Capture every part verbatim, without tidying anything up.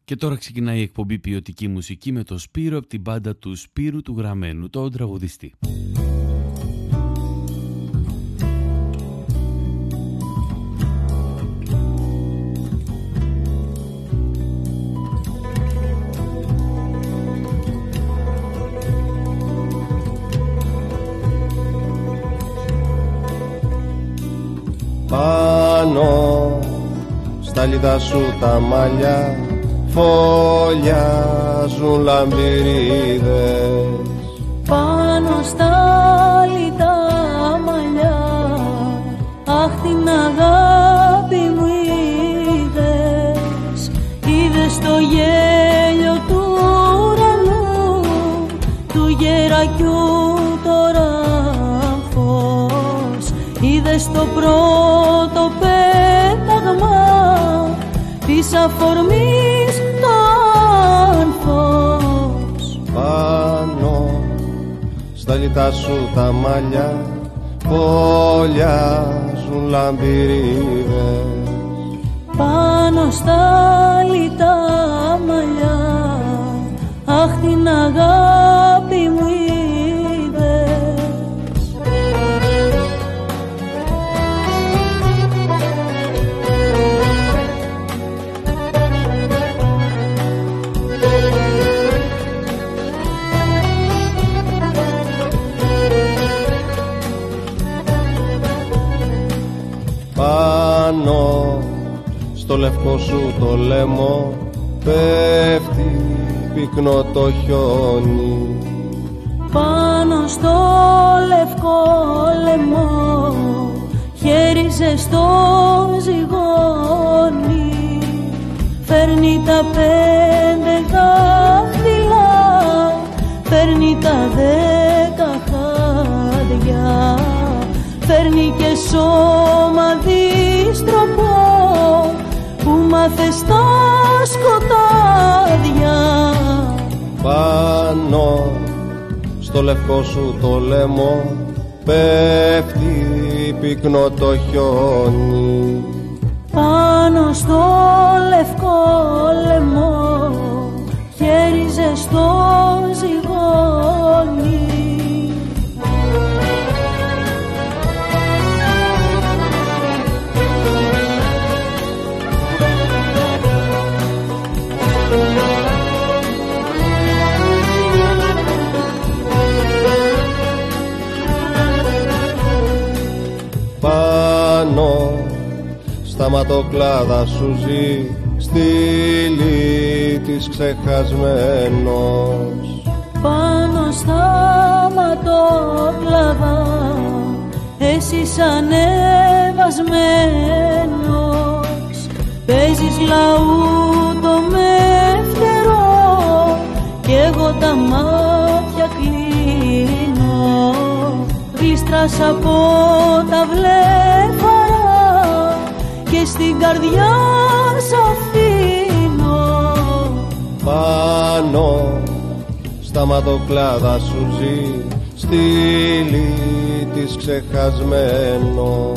Και τώρα ξεκινάει η εκπομπή Ποιοτική Μουσική με το Σπύρο από την μπάντα του Σπύρου του Γραμμένου, τον τραγουδιστή. Πάνω στα λιδά σου τα μαλλιά φωλιάζουν λαμπυρίδες. Πάνω στα λιδά μαλλιά, αχ την αγάπη μου είδες. Είδες το γέλιο του ουρανού, του γερακιού τώρα φως. Είδες το πρώτο πέταγμα της αφορμής το άνθος. Πάνω στα λιτά σου τα μαλλιά φωλιάζουν λαμπυρίδες. Πάνω στα λιτά μαλλιά, αχ την αγάπη μου είδες. Πάνω στο λευκό σου το λαιμό πέφτει πυκνό το χιόνι. Πάνω στο λευκό λαιμό χέρι ζεστό ζυγώνει. Φέρνει τα πέντε δάχτυλα, φέρνει τα δέκα χάδια, φέρνει και σώμα δίστροπο που μάθε στα σκοτάδια. Πάνω στο λευκό σου το λαιμό πέφτει πυκνό το χιόνι. Πάνω στο λευκό λαιμό χέρι ζεστό ζυγώνει. Πάνω στα ματοκλάδα σου ζει στήλη της ξεχασμένος. Πάνω στα ματοκλάδα εσύ ανεβασμένος, παίζεις λαούτο με φτερό κι εγώ τα μάτια κλείνω. Γλίστρας από τα βλέφαρα και στην καρδιά σ' αφήνω. Πάνω στα ματοκλάδα σου ζει στήλη της ξεχασμένος.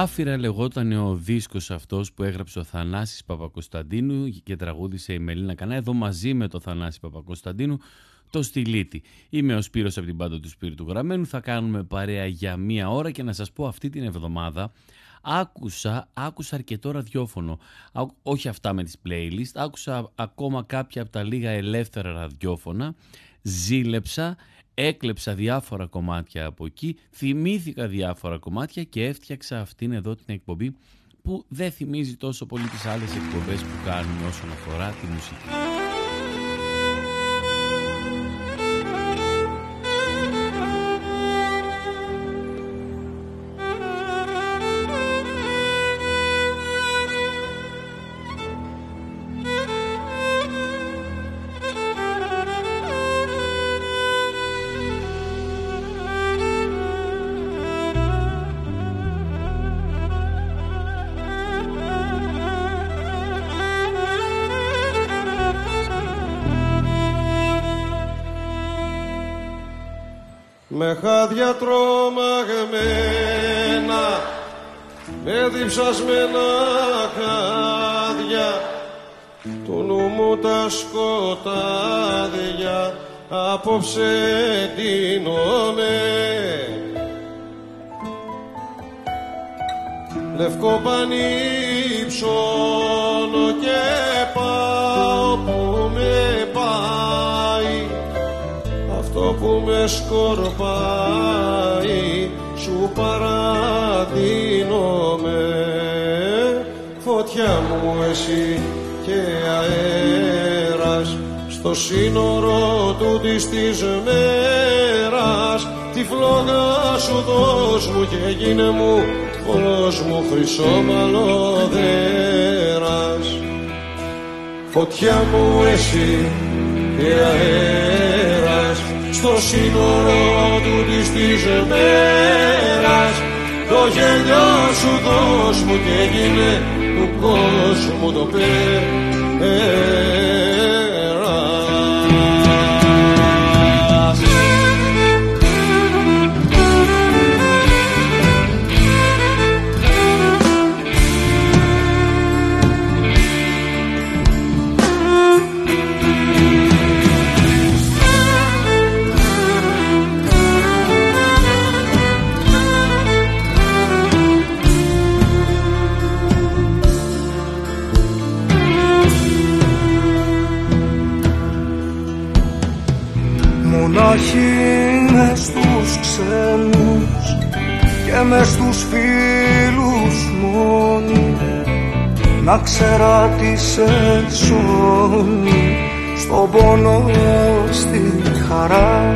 Γλάφυρα λεγόταν ο δίσκος αυτός που έγραψε ο Θανάσης Παπακοσταντίνου και τραγούδισε η Μελίνα Κανά, εδώ μαζί με το Θανάση Παπακοσταντίνου, το Στυλίτη. Είμαι ο Σπύρος από την Μπάντα του Σπύρου του Γραμμένου, θα κάνουμε παρέα για μία ώρα και να σας πω αυτή την εβδομάδα άκουσα, άκουσα αρκετό ραδιόφωνο, όχι αυτά με τις playlist, άκουσα ακόμα κάποια από τα λίγα ελεύθερα ραδιόφωνα, ζήλεψα, έκλεψα διάφορα κομμάτια από εκεί, θυμήθηκα διάφορα κομμάτια και έφτιαξα αυτήν εδώ την εκπομπή που δεν θυμίζει τόσο πολύ τις άλλες εκπομπές που κάνουμε όσον αφορά τη μουσική. Με χάδια τρομαγμένα, με διψασμένα χάδια, του νου μου τα σκοτάδια απόψε ντύνομαι. Λευκό πανί ψώνω και πάω που με πάει, αυτό που με σκορπάει σου παραδίνομαι. Φωτιά μου εσύ και αέρας, στο σύνορο τούτης της μέρας, τη φλόγα σου δώσ' μου και γίνε μου φως μου χρυσό μαλλοδέρας. Φωτιά μου εσύ και αέρας, στο σύνορο τούτης της μέρας, το γέλιο σου δώσ' μου και γίνε του κόσμου το πέρας. Μονάχοι μες στους ξένους και μες στους φίλους μόνοι, να ξέρα τι σε σώνει, στον πόνο στη χαρά.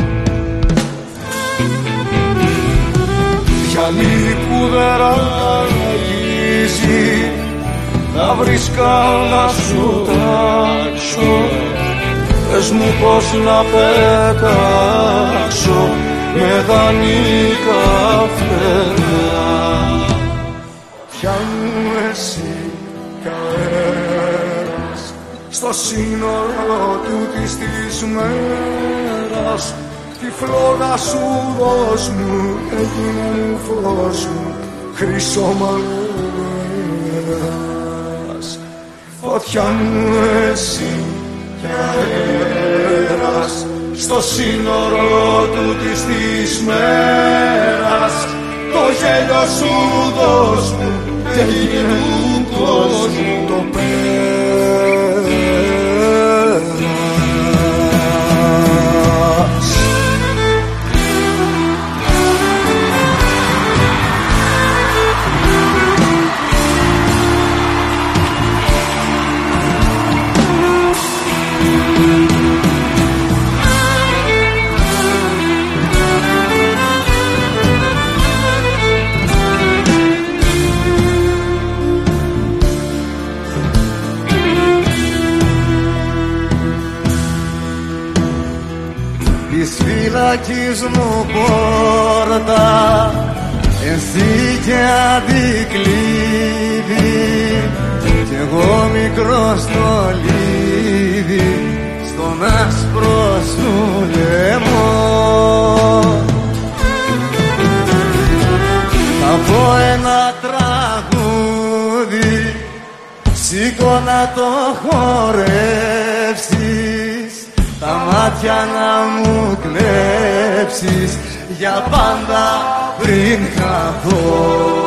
Γυαλί που δεν ραγίζει, να βρεις να σου τάξω, πες μου πως να πετάξω με δανεικά φτερά. Ποια μου εσύ κι αέρας, στο σύνορο τούτης της μέρας, τη φλόγα σου δώσ' μου, έγινε μου φως μου χρυσό μαλλοδέρας. Φωτιά μου εσύ κι αέρας, στο σύνορο τούτης της μέρας, το γέλιο σου δώσ' μου και γίνε του κόσμου το πέρας. Της φυλακής μου πόρτα ενθήκε αντικλείδι, κι εγώ μικρό στο λίδι, στον άσπρο σου λαιμό. Θα πω ένα Σήκω να το χορεύσεις, τα μάτια να μου κλέψεις για πάντα πριν χαθώ.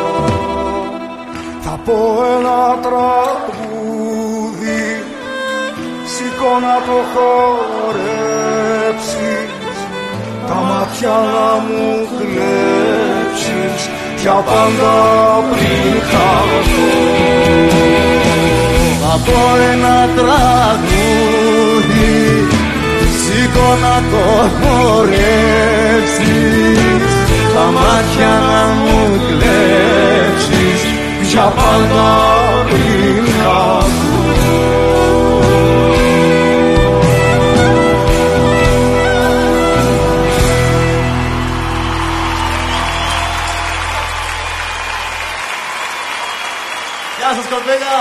Θα πω ένα τραγούδι, σήκω να το χορέψεις, τα μάτια να μου κλέψεις για πάντα πριν χαθώ. Θα πω ένα τραγούδι, σήκω να το χορέψεις, τα μάτια να μου κλέψεις για πάντα πριν χαθώ. Γεια σας κοπέλια!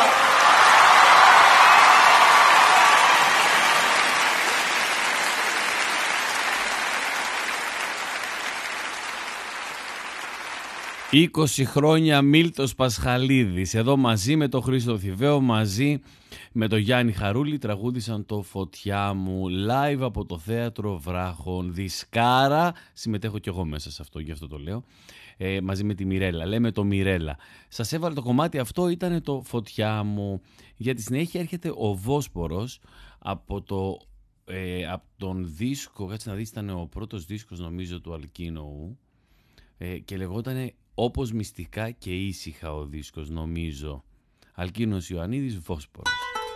είκοσι χρόνια Μίλτος Πασχαλίδης, εδώ μαζί με τον Χρήστο Θηβαίο, μαζί με τον Γιάννη Χαρούλη τραγούδισαν το «Φωτιά μου» live από το Θέατρο Βράχων Δισκάρα. Συμμετέχω κι εγώ μέσα σε αυτό, γι' αυτό το λέω, ε, μαζί με τη Μιρέλα, λέμε το Μιρέλα. Σας έβαλε το κομμάτι αυτό, ήταν το «Φωτιά μου». Για τη συνέχεια έρχεται ο Βόσπορος από, το, ε, από τον δίσκο, κάτσε να δεις, ήταν ο πρώτος δίσκος νομίζω του Αλκίνοου, ε, και λεγότανε «Όπως μυστικά και ήσυχα» ο δίσκος, νομίζω. Αλκίνος Ιωαννίδης, Βόσπορος.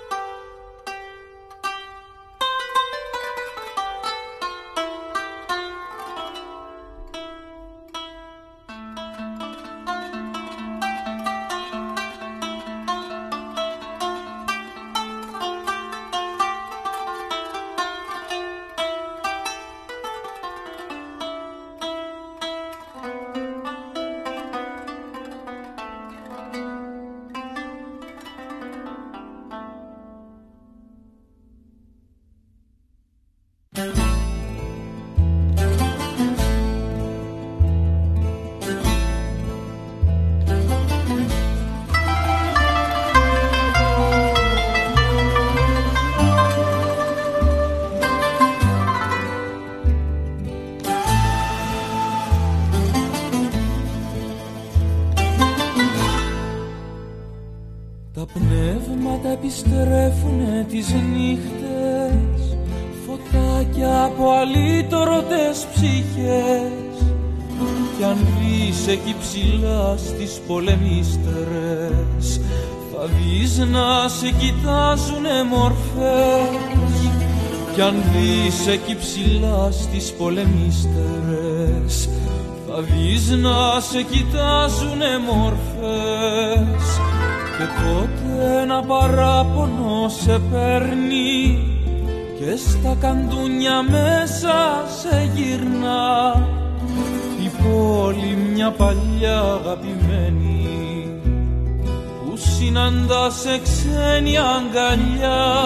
Επιστρέφουνε τις νύχτες, φωτάκια από αλήτρωτες ψυχές, κι αν δεις εκεί ψηλά στις πολεμίστερες, θα δεις να σε κοιτάζουνε μορφές, κι αν δεις εκεί ψηλά στις πολεμίστερες, θα δεις να σε κοιτάζουνε μορφές. Και τότε ένα παράπονο σε παίρνει και στα καντούνια μέσα σε γυρνά, η πόλη μια παλιά αγαπημένη που συναντά σε ξένη αγκαλιά,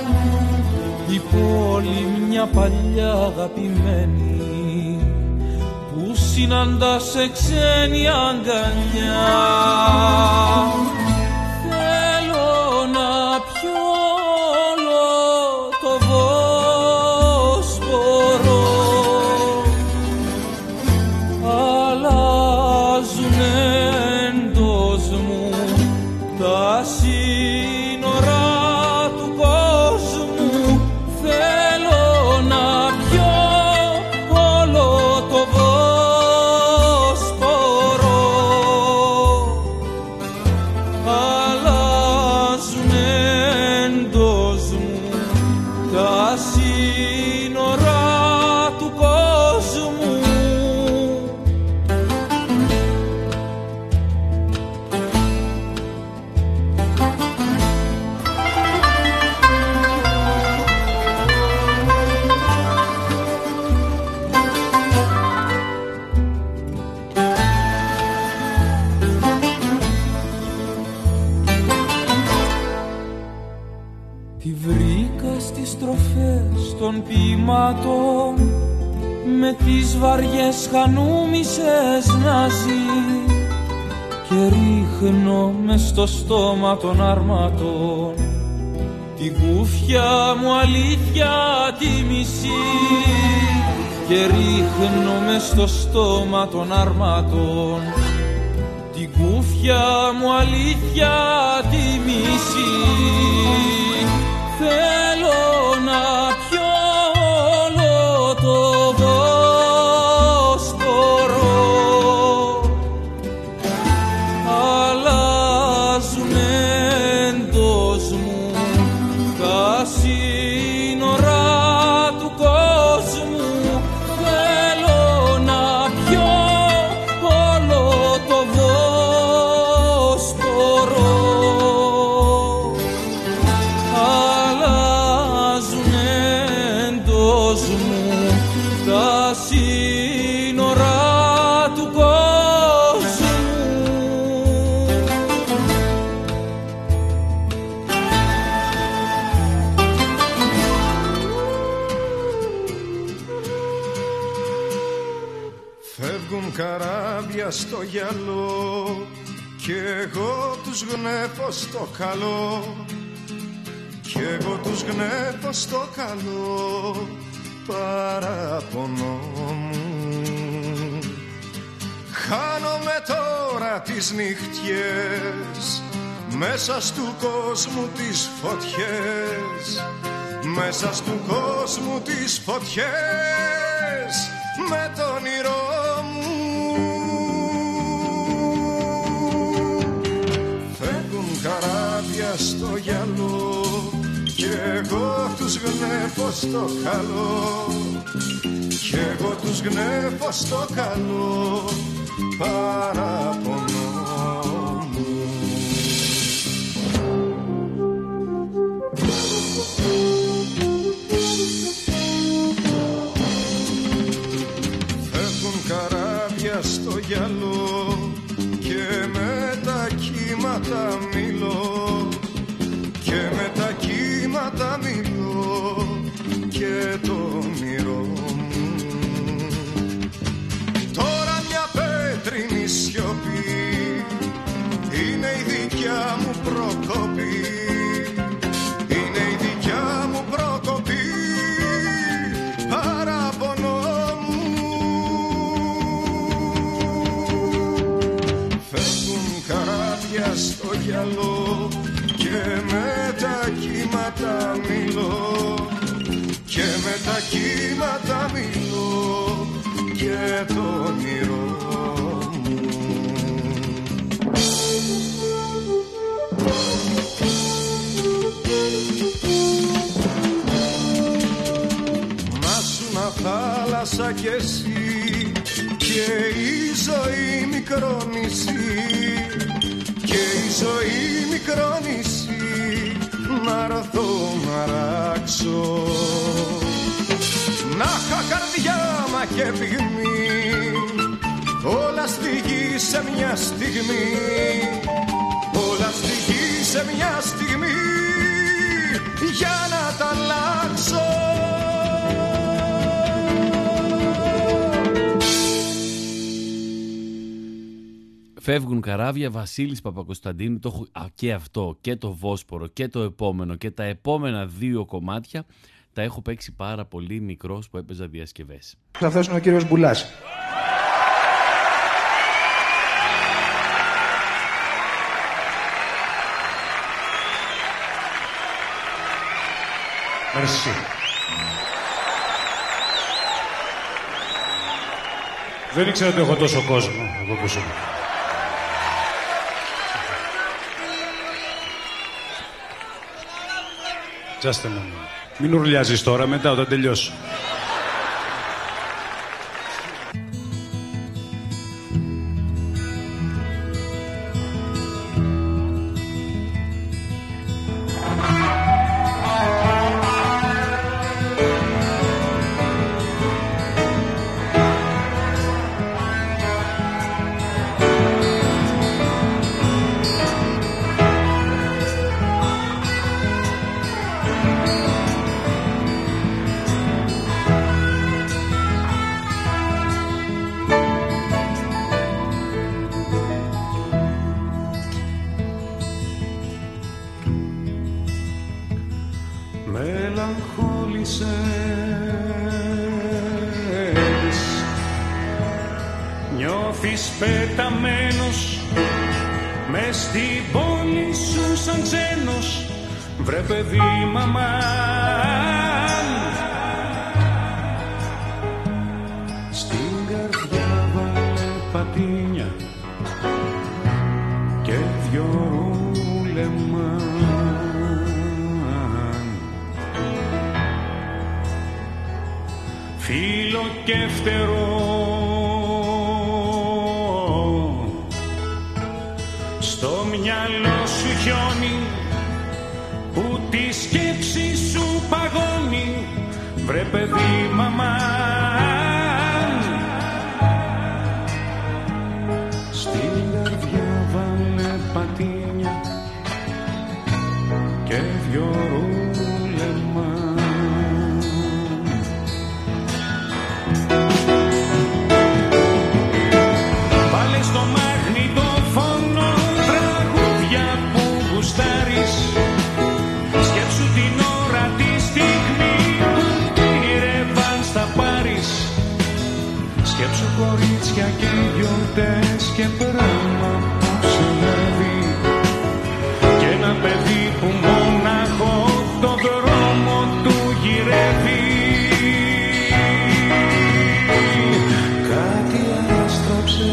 η πόλη μια παλιά αγαπημένη που συναντά σε ξένη αγκαλιά. Με τις βαριές χανούμισες να ζει και ρίχνω μες στο στόμα των αρμάτων την κούφια μου αλήθεια τη μισή και ρίχνω μες στο στόμα των αρμάτων την κούφια μου αλήθεια τη μισή. Θέλω να πιω όλο το Βόσπορο, αλλάζουν εντός μου τα σύνορα του κόσμου. Θέλω να πιω όλο το Βόσπορο, αλλάζουν εντός μου τα σύνορα του κόσμου. Φεύγουν καράβια στο γυαλό κι εγώ τους γνέφω στο καλό, κι εγώ τους γνέφω στο καλό παράπονο μου. Χάνομαι τώρα τις νυχτιές μέσα στου κόσμου τις φωτιές, μέσα στου κόσμου τις φωτιές με το όνειρό μου. Φεύγουν καράβια στο γυαλό κι εγώ τους γνέφω στο καλό, κι εγώ τους γνέφω στο καλό παράπονο μου. Φεύγουν καράβια στο γυαλό και με τα κύματα μιλώ, και με τα κύματα μιλώ και το όνειρό μου. Τώρα μια πέτρινη σιωπή είναι η δικιά μου προκοπή, είναι η δικιά μου προκοπή παράπονο μου. Φεύγουν καράβια στο γυαλό και με τα κύματα μιλώ, και με τα κύματα μιλώ και το όνειρό μου. Μάσουνα θάλασσα κι εσύ και η ζωή μικρό νησί, και η ζωή μικρό νησί να έρθω να ράξω. Να είχα καρδιά μα και πυγμή, όλα στη γη σε μια στιγμή, όλα στη γη σε μια στιγμή για να τα αλλάξω. Φεύγουν καράβια, Βασίλης Παπακοσταντίνου. Το έχω και αυτό και το Βόσπορο και το επόμενο και τα επόμενα δύο κομμάτια τα έχω παίξει πάρα πολύ μικρός που έπαιζα διασκευές. Αυτός είναι ο κύριος Μπουλάς. Merci. Δεν ήξερα ότι έχω τόσο κόσμο από πίσω. Just a moment. Μην ουρλιάζεις τώρα, μετά όταν τελειώσω. μελαγχόλησες. Νιώθεις πεταμένος μες στην πόλη σου σαν ξένος. Βρε παιδί μαμά, στην καρδιά βάλε πατίνια και δυο ρούλεμα. Φίλο και φτερό στο μυαλό σου χιόνι που τη σκέψη σου παγώνει. Βρε παιδί μαμά, στην καρδιά βάλε πατίνια και δυο ρούλεμα. Βάλε στο μαγνητόφωνο τραγούδια που γουστάρεις. Σκέψου την ώρα τη στιγμή που τήρευαν στα πάρεις. Σκέψου κορίτσια και γιορτές και πράμα που συνέβη. Και ένα παιδί που μόναχο το δρόμο του γυρεύει. Κάτι έστρωψε,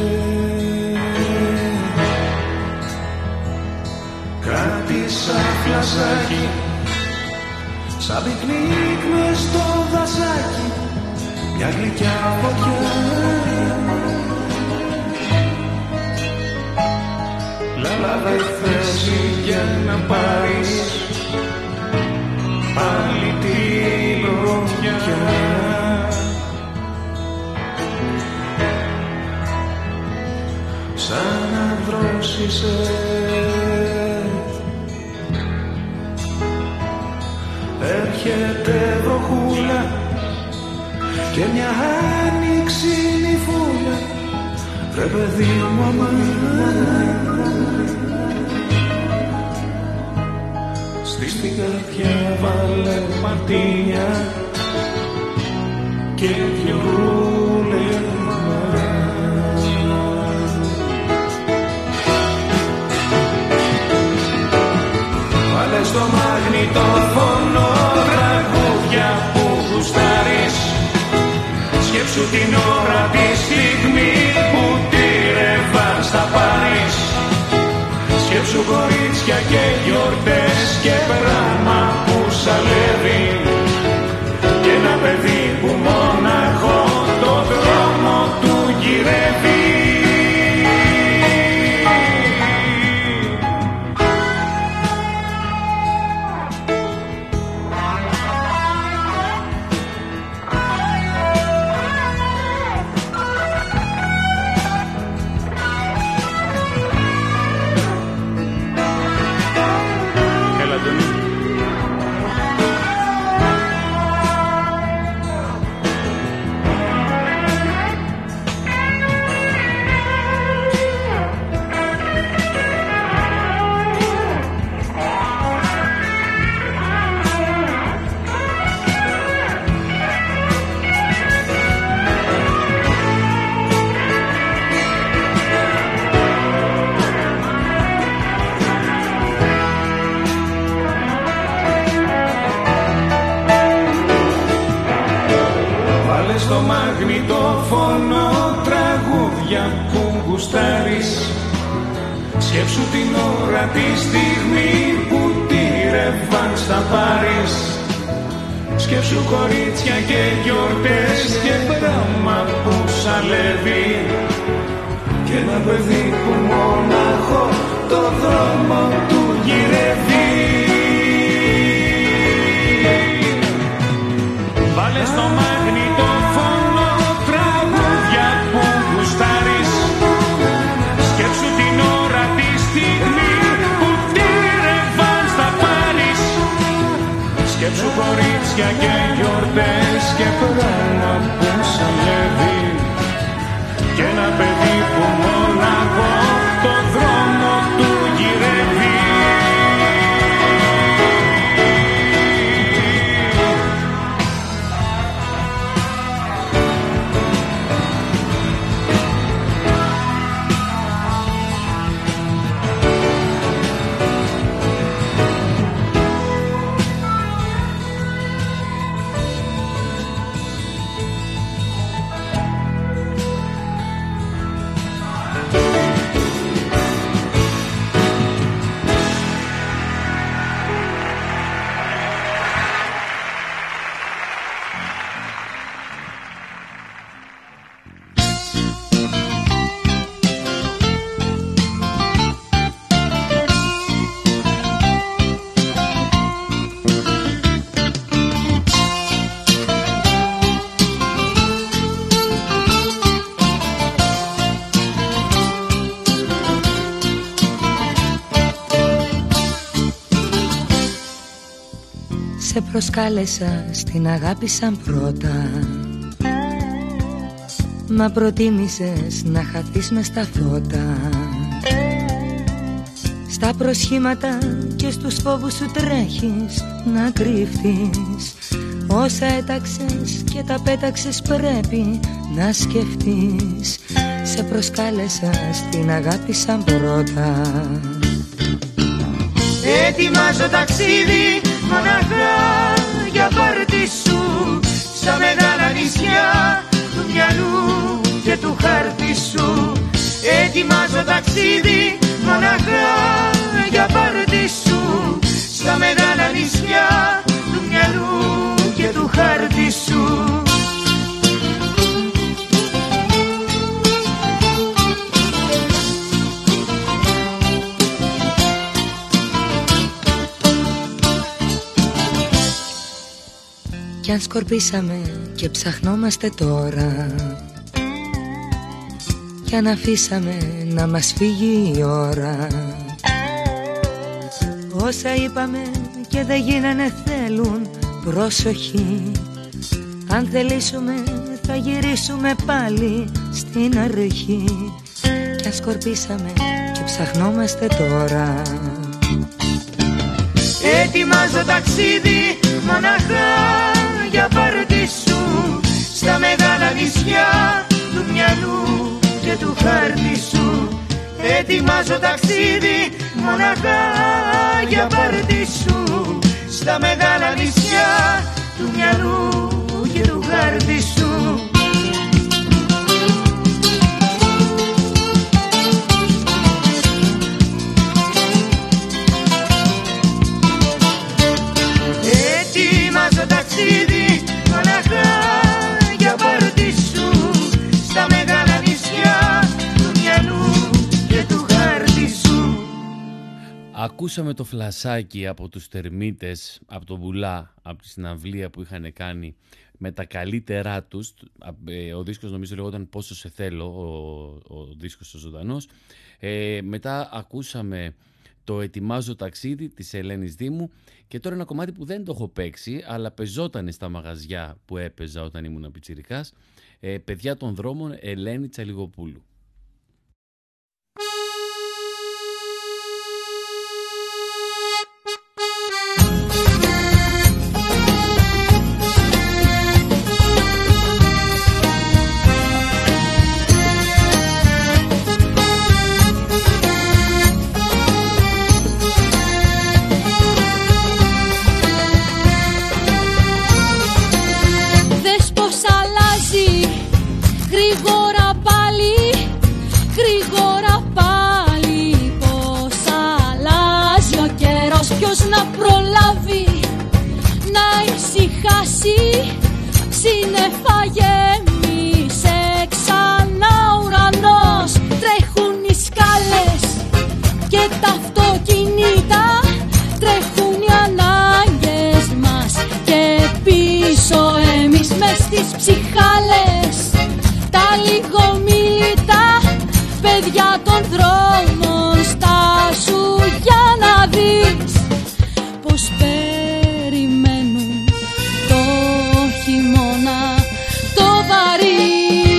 κάτι σαν φλασάκι, σαν πικνίκ μες στο δασάκι, μια γλυκιά φωτιά. Λάβε θέση για να πάρεις πάλι την ρομιά. Σαν ανδρός είσαι, έρχεται βροχούλα και μια άνοιξη νυφούλα. Βρε παιδί μου αμά, στην καρδιά βάλε πατίνια και δυο ρούλεμα. Βάλε στο μαγνητόφωνο τραγούδια που γουστάρεις. Σκέψου την ώρα τη στιγμή που τήρευαν στα πάρεις. Σκέψου κορίτσια και γιορτές και πράμα που σαλεύει. Και ένα παιδί που μόναχο το δρόμο του γυρεύει. Στο μαγνητόφωνο τραγούδια που γουστάρεις. Σκέψου την ώρα τη στιγμή που τήρευαν στα πάρεις. Σκέψου κορίτσια και γιορτές και πράμα που σαλεύει. Και ένα παιδί που μόναχο το δρόμο του γυρεύει. Βάλε στο μαγνητόφωνο τραγούδια που γουστάρεις. Σκέψου την ώρα τη στιγμή που τήρευαν στα πάρεις. Σκέψου κορίτσια και γιορτές και πράμα που σαλεύει. Και ένα παιδί που μόναχο το δρόμο του γυρεύει. Σε προσκάλεσα στην αγάπη σαν πρώτα, μα προτίμησες να χαθείς μες στα φώτα. Στα προσχήματα και στους φόβους σου τρέχεις να κρύφτεις. Όσα έταξες και τα πέταξες πρέπει να σκεφτείς. Σε προσκάλεσα στην αγάπη σαν πρώτα. Ετοιμάζω ταξίδι μοναχά για πάρτι σου, στα μεγάλα νησιά του μυαλού και του χάρτη σου. Ετοιμάζω ταξίδι μοναχά για πάρτι σου, στα μεγάλα νησιά του μυαλού και του χάρτη σου. Κι αν σκορπίσαμε και ψαχνόμαστε τώρα, κι αν αφήσαμε να μας φύγει η ώρα, όσα είπαμε και δεν γίνανε θέλουν προσοχή. Αν θελήσουμε θα γυρίσουμε πάλι στην αρχή. Κι αν σκορπίσαμε και ψαχνόμαστε τώρα. Ετοιμάζω ταξίδι μοναχά για πάρτι σου, στα μεγάλα νησιά του μυαλού και του χάρτη σου. Ετοιμάζω ταξίδι μοναχά για πάρτι σου, στα μεγάλα νησιά του μυαλού και του χάρτη σου. Ετοιμάζω ταξίδι μοναχά για πάρτι σου, στα μεγάλα νησιά του μυαλού και του χάρτη σου. Ακούσαμε το φλασάκι από τους Τερμίτες, από τον Βουλά, από τη συναυλία που είχαν κάνει με τα καλύτερά τους. Ο δίσκος νομίζω λεγόταν «Πόσο σε θέλω», ο, ο δίσκος ο ζωντανός. Ε, μετά ακούσαμε το «Ετοιμάζω ταξίδι» της Ελένης Δήμου και τώρα ένα κομμάτι που δεν το έχω παίξει αλλά πεζόταν στα μαγαζιά που έπαιζα όταν ήμουν πιτσιρικάς. Ε, «Παιδιά των δρόμων», Ελένη Τσαλιγοπούλου. Γρήγορα πάλι, γρήγορα πάλι, πως αλλάζει ο καιρός. Ποιος να προλάβει να ησυχάσει, σύννεφα γέμισε ξανά ουρανός. Τρέχουν οι σκάλες και τα αυτοκίνητα, τρέχουν οι ανάγκες μας και πίσω εμείς μες στις ψυχάλες. Τα λιγομίλητα παιδιά των δρόμων, στάσου για να δεις πως περιμένουν το χειμώνα το βαρύ.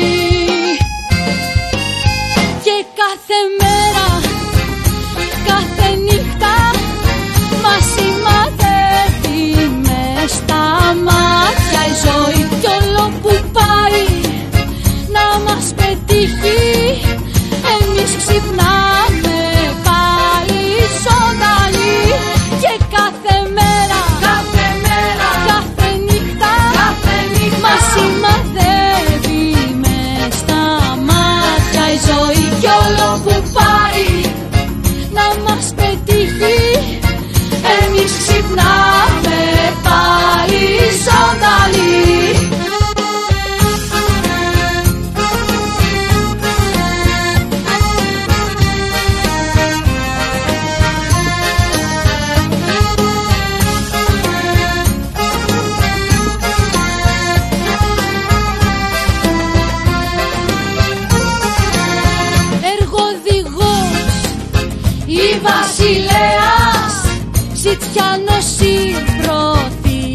Και κάθε μέρα, κάθε νύχτα μας σημαδεύει μες στα μάτια η ζωή. Κι όλο που πάει να μας πετύχει, εμείς ξυπνάμε πάλι ζωντανοί. Και κάθε μέρα, κάθε μέρα, κάθε νύχτα, κάθε νύχτα μας σημαδεύει μες στα μάτια η ζωή. Κι όλο που πάει να μας πετύχει, εμείς ξυπνάμε πάλι ζωντανοί. Βασιλέας, Ζητιάνος ή Προθύμης,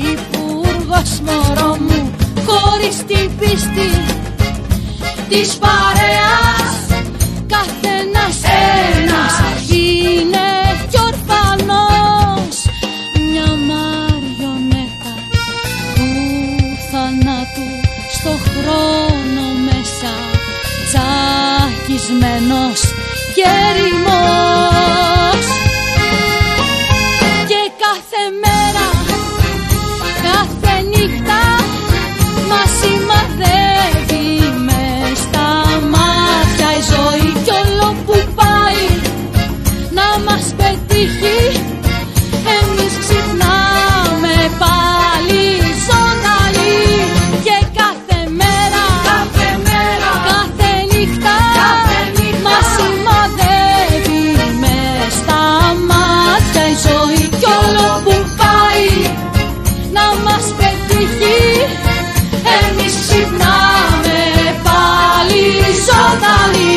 λόγος μωρό μου χωρίς την πίστη της παρέας. Καθένας ένας είναι κι ορφανός, μια μαριονέτα του θανάτου στο χρόνο μέσα, τσακισμένος και ερημός. Και κάθε μέρα, κάθε νύχτα μας σημαδεύει μες στα μάτια η ζωή, κι όλο που πάει να μας πετύχει εμείς ξυπνάμε πάλι ζωντανοί. Και κάθε μέρα, κάθε μέρα, κάθε νύχτα, κάθε νύχτα μας σημαδεύει μες στα μάτια η ζωή, κι όλο που πάει να μας πετύχει εμείς ξυπνάμε πάλι ζωντανοί.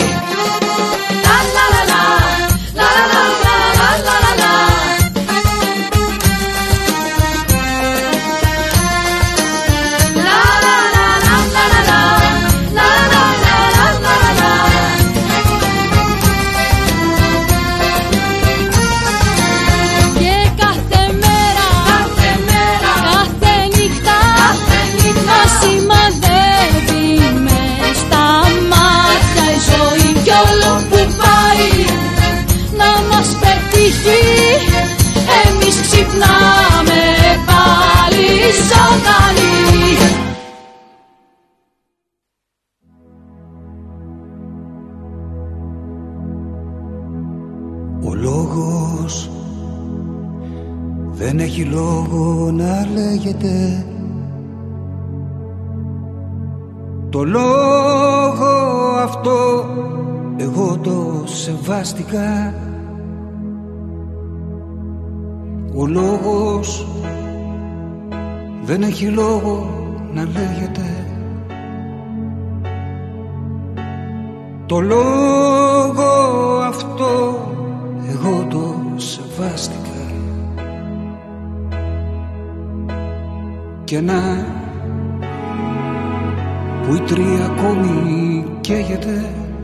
Εμείς ξυπνάμε πάλι ζωντανοί. Ο λόγος δεν έχει λόγο να λέγεται. Το λόγο αυτό εγώ το σεβάστηκα. Ο λόγος δεν έχει λόγο να λέγεται. Το λόγο αυτό εγώ το σεβάστηκα. Και να που η τρία ακόμη καίγεται.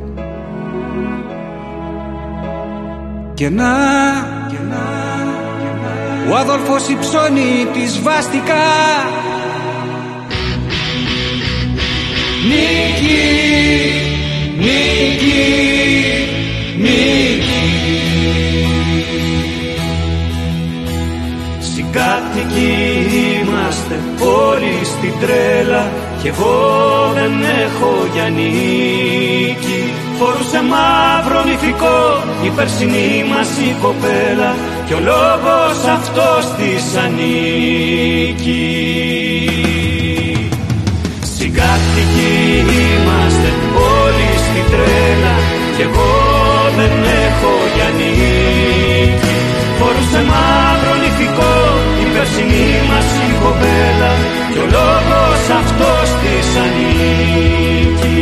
Και να, και να ο Αδόλφος υψώνει τη σβάστικα. Νίκη, νίκη, νίκη. Συγκάτοικοι είμαστε όλοι στην τρέλα, κι εγώ δεν έχω για νίκη. Φορούσε μαύρο νηφικό η περσινή μας η κοπέλα, κι ο λόγος αυτός της ανήκει. Συγκάτοικοι είμαστε όλοι στην τρέλα, κι εγώ δεν έχω για νίκη. Φορούσε μαύρο νηφικό η περσινή μας η κοπέλα, κι ο λόγος αυτός της ανήκει.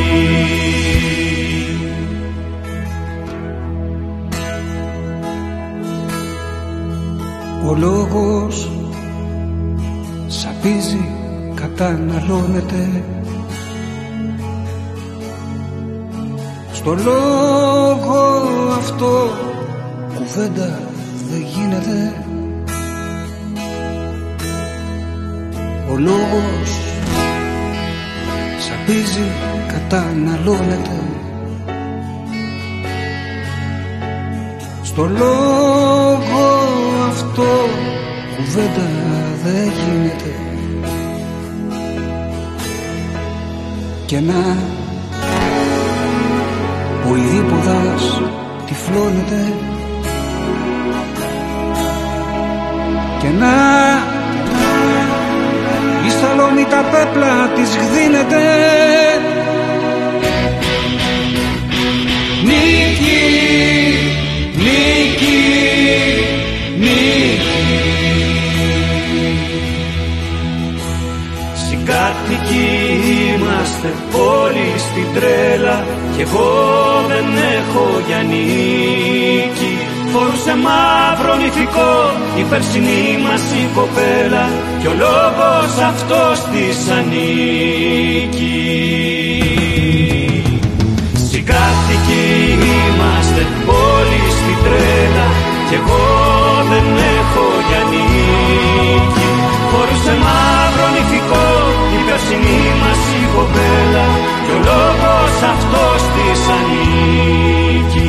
Ο λόγος σαπίζει, καταναλώνεται. Στο λόγο αυτό κουβέντα δεν γίνεται. Ο λόγος σαπίζει, καταναλώνεται. Στο λόγο αυτό κουβέντα δεν γίνεται. Και να ο ηρίποδας τυφλώνεται. Και να η Σαλόνη τα πέπλα της γδύνεται. Νίκη, νίκη, νίκη. Συγκάτοικοι είμαστε όλοι στην τρέλα, κι εγώ δεν έχω για νίκη. φορούσε μαύρο νηφικό η περσινή μας η κοπέλα κι ο λόγος αυτός της ανήκει. Συγκάτοικοι είμαστε όλοι στην τρέλα κι εγώ δεν έχω για νίκη. Φορούσε μαύρο νηφικό η περσινή μας η κοπέλα κι ο λόγος αυτός της ανήκει.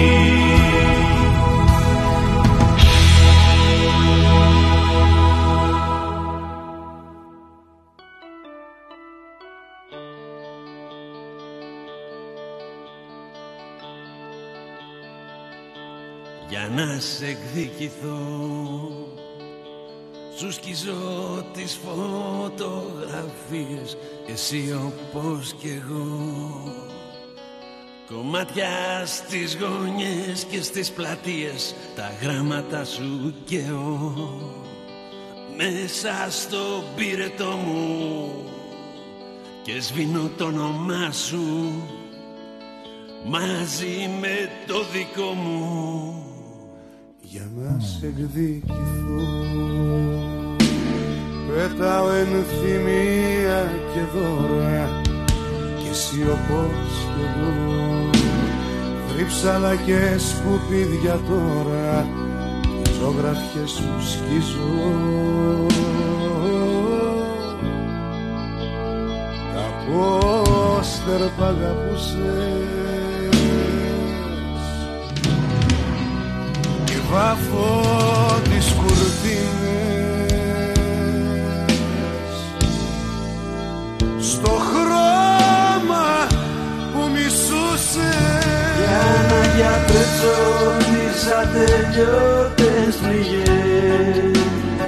Για να σε εκδικηθώ σου σκιζώ τις φωτογραφίες, εσύ όπως κι εγώ, κομμάτια στις γωνιές και στις πλατείες, τα γράμματα σου και εγώ, μέσα στο πύρετο μου και σβήνω το όνομά σου μαζί με το δικό μου. Για να σε εκδικηθώ πέταω ενθυμία και δώρα κι εσύ όπως κι εγώ, θρύψαλα και σκουπίδια τώρα και ζωγραφιές σου σκίζω. Τα πόστερ π' αγαπούσες βάφω τις κουρτίνες στο χρώμα που μισούσες, για να γιατρέψω τις ατελειώτες πληγές,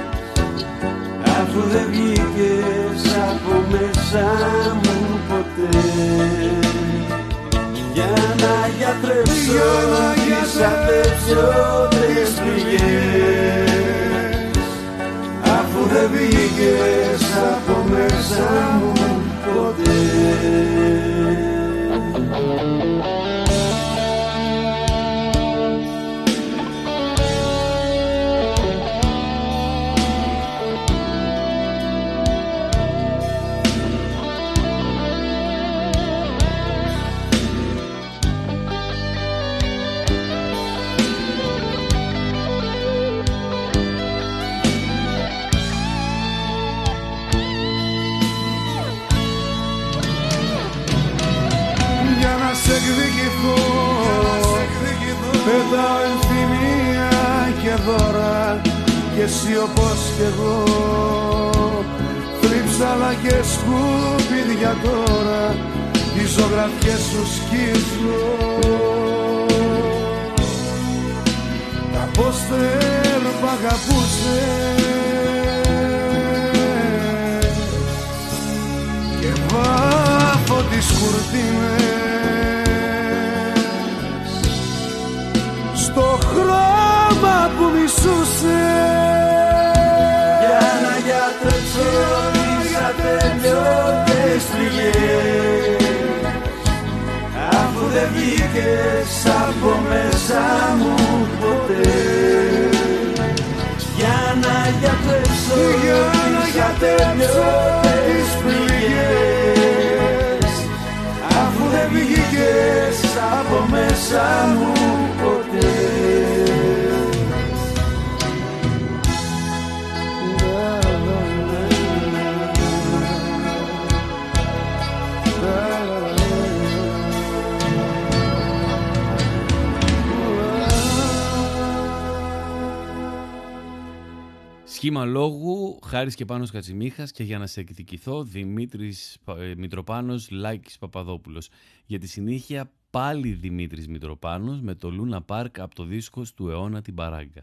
αφού δεν βγήκες από μέσα μου ποτέ. Για να γιατρέψω τις ατελειώτες πληγές, αφού δεν βγήκες από μέσα μου ποτέ. πέταω ενθυμία και δώρα κι εσύ όπως κι εγώ, θρύψαλα και σκουπίδια τώρα οι ζωγραφιές σου σκίζω. Τα πόστερ π' αγαπούσες και βάφω τις κουρτίνες στο χρώμα που μισούσες, για να γιατρέψω τις ατελειώτες πληγές, αφού δεν βγήκες από μέσα μου ποτέ. Για να γιατρέψω τις ατελειώτες πληγές, αφού δεν βγήκες από μέσα μου ποτέ. Σχήμα λόγου, Χάρης και Πάνος Κατσιμίχας και για να σε εκδικηθώ, Δημήτρης ε, Μητροπάνος, Λάκης Παπαδόπουλος. Για τη συνέχεια πάλι Δημήτρης Μητροπάνος με το Λούνα Πάρκ από το δίσκος του αιώνα την Παράγκα.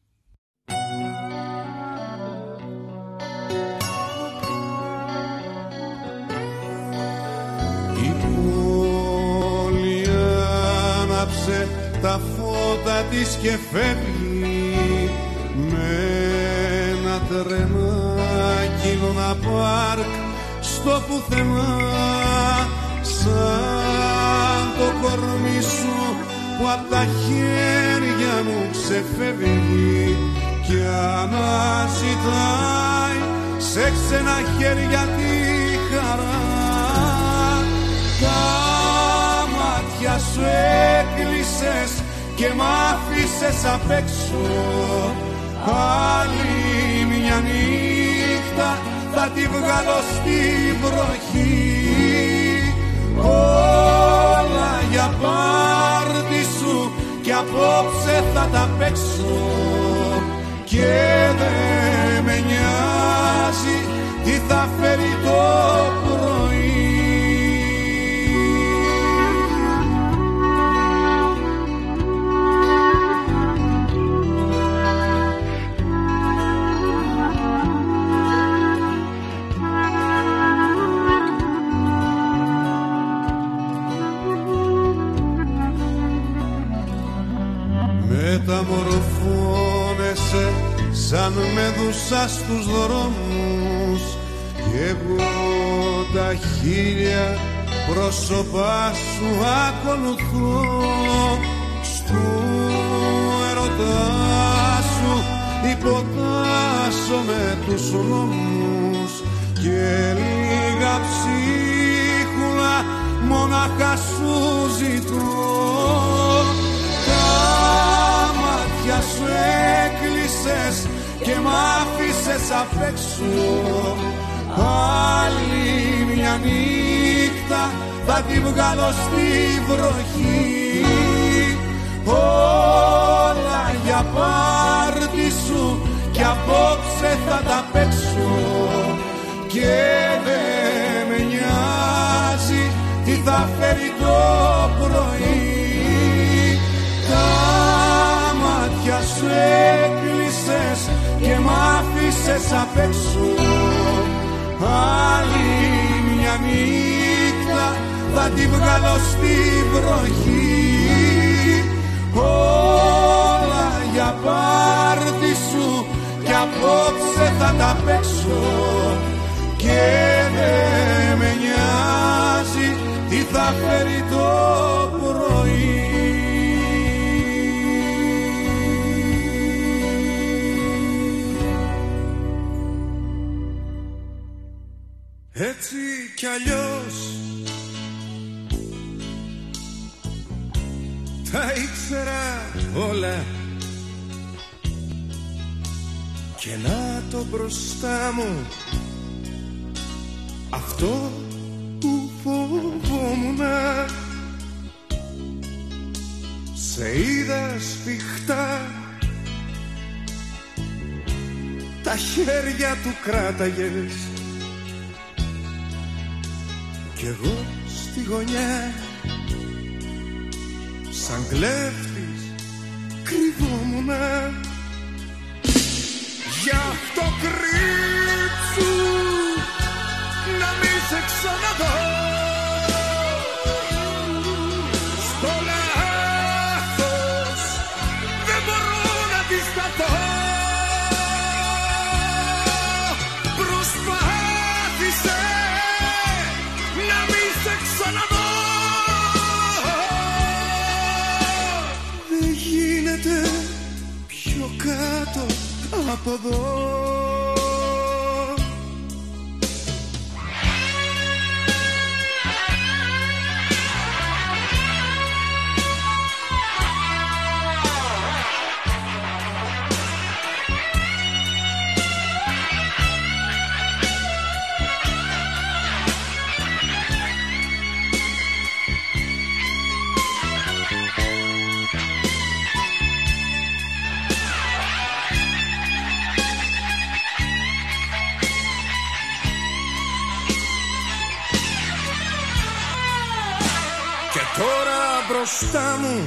Η πόλη άναψε τα φώτα της και φεύγει με ένα τρενάκι Λούνα Πάρκ στο πουθενά, σαν το κορμί σου που απ' τα χέρια μου ξεφεύγει κι αναζητάει σε ξένα χέρια τη χαρά. Τα μάτια σου έκλεισες και μ' άφησες απ' έξω. Άλλη μια νύχτα θα τη βγάλω στη βροχή. Όλα για πάρτι σου κι απόψε θα τα παίξω και δε με νοιάζει τι θα φέρει το πρωί. Μεταμορφώνεσαι σαν μέδουσα στους δρόμους κι εγώ τα χίλια πρόσωπά σου ακολουθώ. Στου ερωτά σου υποτάσσω με τους νόμους και λίγα ψίχουλα μόναχα σου ζητώ. Για σου έκλεισες και μ' άφησες απ' έξω. Άλλη μια νύχτα θα τη βγάλω στη βροχή. Όλα για πάρτι σου κι απόψε θα τα παίξω και δε με νοιάζει τι θα φέρει το πρωί. Για σου έκλεισες και μ' άφησες απ' έξω. Άλλη μια νύχτα θα τη βγάλω στη βροχή. Όλα για πάρτι σου κι απόψε θα τα παίξω και δε με νοιάζει τι θα φέρει το πρωί. Έτσι κι αλλιώς τα ήξερα όλα και να το μπροστά μου αυτό που φοβόμουνα. Σε είδα σφιχτά, τα χέρια του κράταγες κι εγώ στη γωνιά σαν κλέφτης κρυβόμουνα. Γι' αυτό κρύψου να μη σε ξαναδώ. Στο λάθος δεν μπορώ να αντισταθώ. Προσπάθησε να μη σε ξαναδώ. Δεν γίνεται πιο κάτω από εδώ. Τώρα μπροστά μου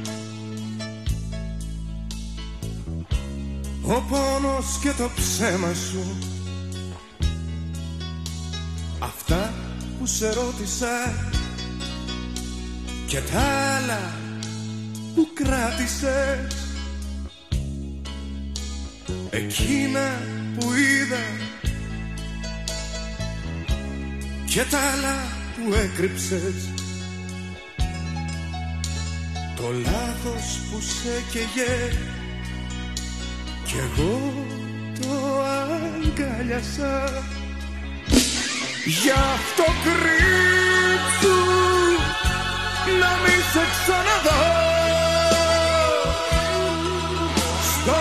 ο πόνος και το ψέμα σου. Αυτά που σε ρώτησα και τα άλλα που κράτησες. Εκείνα που είδα και τα άλλα που έκρυψες. Το το λάθος που σε καίγε κι εγώ το αγκάλιασα. Γι' αυτό κρύψου να μη σε ξαναδώ. Στο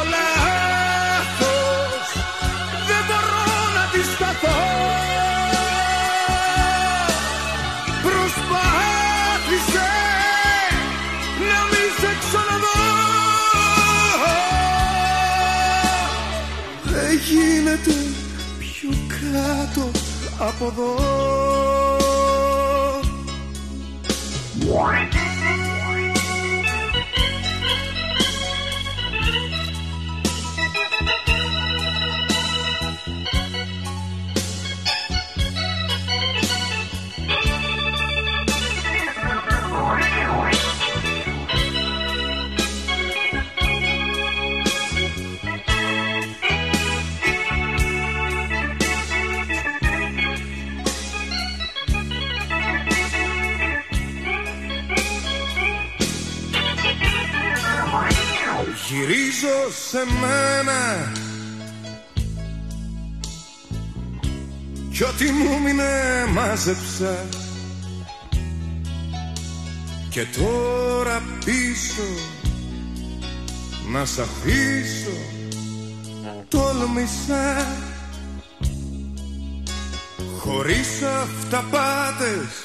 λάθος δεν μπορώ να αντισταθώ. Προσπάθησε να μη σε ξαναδώ. Δεν γίνεται πιο κάτω από εδώ. Γυρίζω σε μένα κι ό,τι μου μείνε μάζεψα. Και τώρα πίσω να σ' αφήσω τόλμησα. Χωρίς αυταπάτες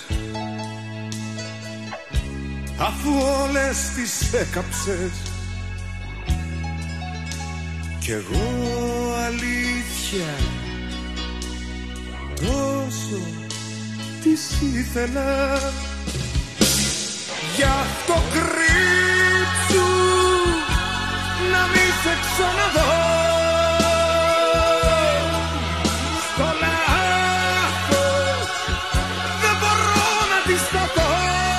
αφού όλες τις έκαψες. Κι εγώ αλήθεια τόσο τις ήθελα. Γι' αυτό κρύψου να μη σε ξαναδώ. Στο λάθος δεν μπορώ να αντισταθώ.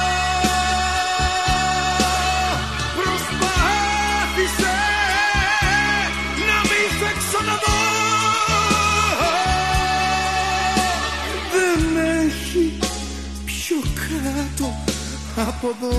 Προσπάθησε να μη σε ξαναδώ. Δεν έχει πιο κάτω από εδώ.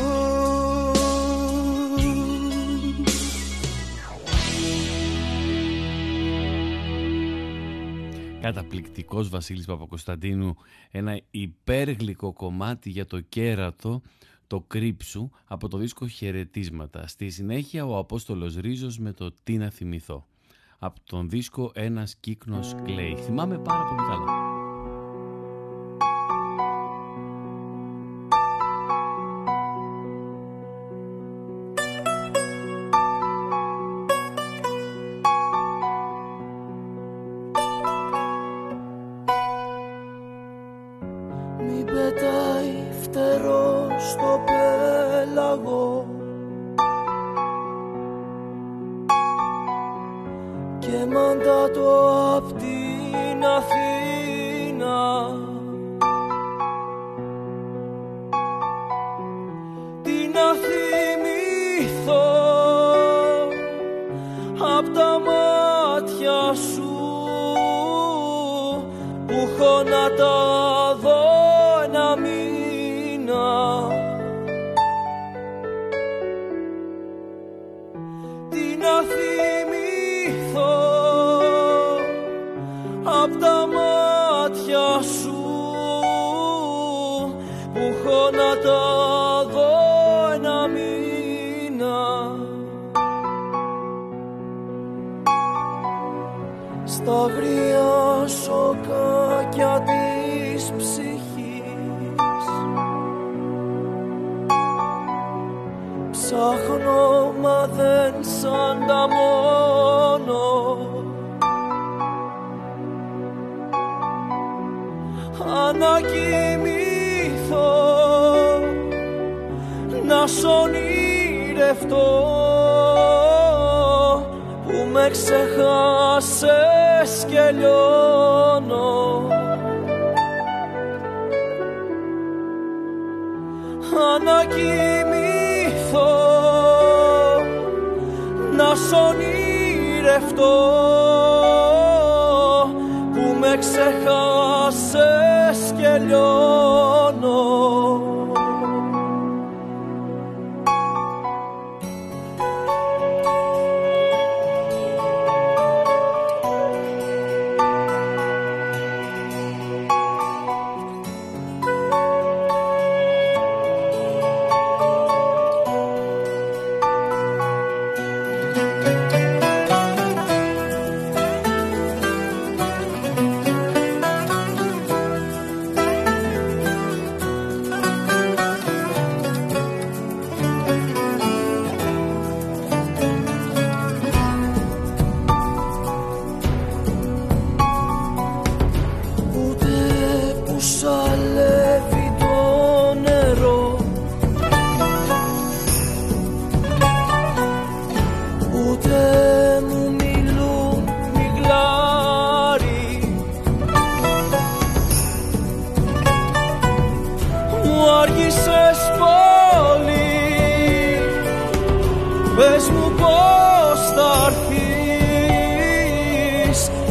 Καταπληκτικός Βασίλης Παπακοσταντίνου, ένα υπέργλυκο κομμάτι για το κέρατο, το κρύψου, από το δίσκο Χαιρετίσματα. Στη συνέχεια ο Απόστολος Ρίζος με το Τι να θυμηθώ, από τον δίσκο Ένας κύκνος κλαίει. Θυμάμαι πάρα πολύ καλά. Στο πέλαγο και μαντάτο απ' την Αθήνα. Τι να θυμηθώ απ' τα μάτια σου που έχω να τα δω ένα μήνα. Να θυμηθώ απ' τα μάτια σου που έχω να τα δω ένα μήνα. Στα αγρία σοκάκια της ψυχής ψάχνω μα δεν σ' ανταμώνω. Ανακοιμηθώ να σ' ονειρευτώ που με ξεχάσες και λιώνω. Ανακοιμηθώ να σ' ονειρευτώ που με ξεχάσες και λιώνω.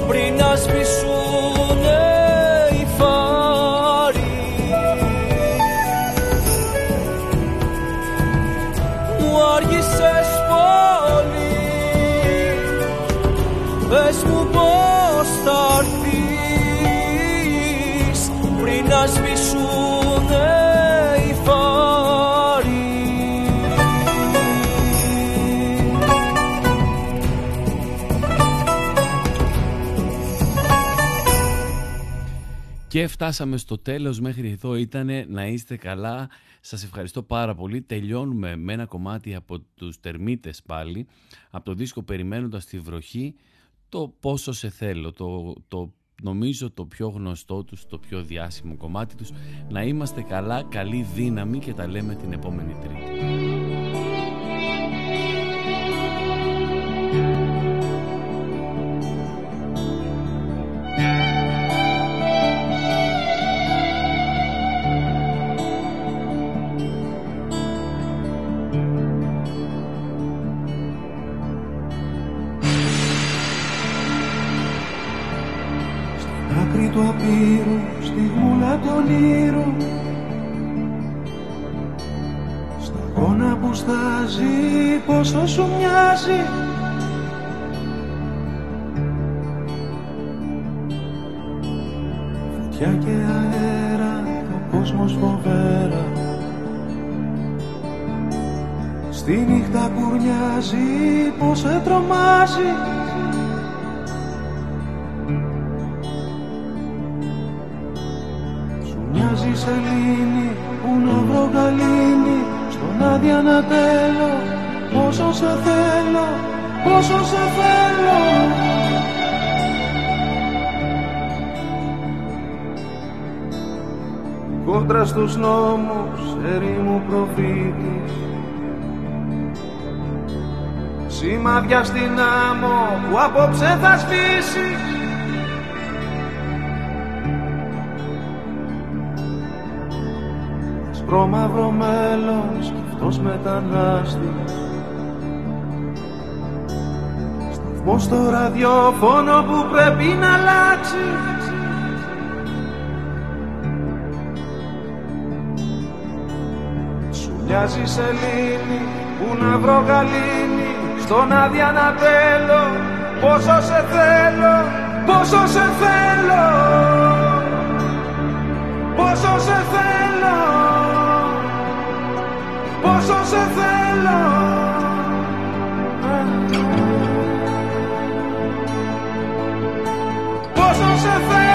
πριν να σβησούνε οι φάροι. Μου άργησες πολύ, πες μου πως θα έρθεις πριν να σβησούνε οι φάροι. Και φτάσαμε στο τέλος, μέχρι εδώ ήτανε. Να είστε καλά, σας ευχαριστώ πάρα πολύ. Τελειώνουμε με ένα κομμάτι από τους Τερμίτες πάλι, από το δίσκο Περιμένοντας τη βροχή, το Πόσο σε θέλω, το, το νομίζω το πιο γνωστό τους, το πιο διάσημο κομμάτι τους. Να είμαστε καλά, καλή δύναμη και τα λέμε την επόμενη Τρίτη. Του απείρου, στη γούλα των ήρων, σταγόνα που στάζει, πόσο σου μοιάζει. Φωτιά και αέρα, ο κόσμος φοβέρα, στη νύχτα κουρνιάζει, πως σε τρομάζει. Μοιάζει σελήνη που να βρω γαλήνη, στον άδεια να τέλω, πόσο σε θέλω, πόσο σε θέλω. Κόντρα στους νόμους, ερήμου προφήτης, σημάδια στην άμμο που απόψε θα σβήσει. Προμαύρο μέλλον, σκεφτός μετανάστης, σταθμός στο ραδιόφωνο που πρέπει να αλλάξει. Σου μοιάζει σελήνη που να βρω γαλήνη, στον άδεια να τέλω, πόσο σε θέλω, πόσο σε θέλω, πόσο σε θέλω, πόσο σε θέλω. Πόσο σε θέλω.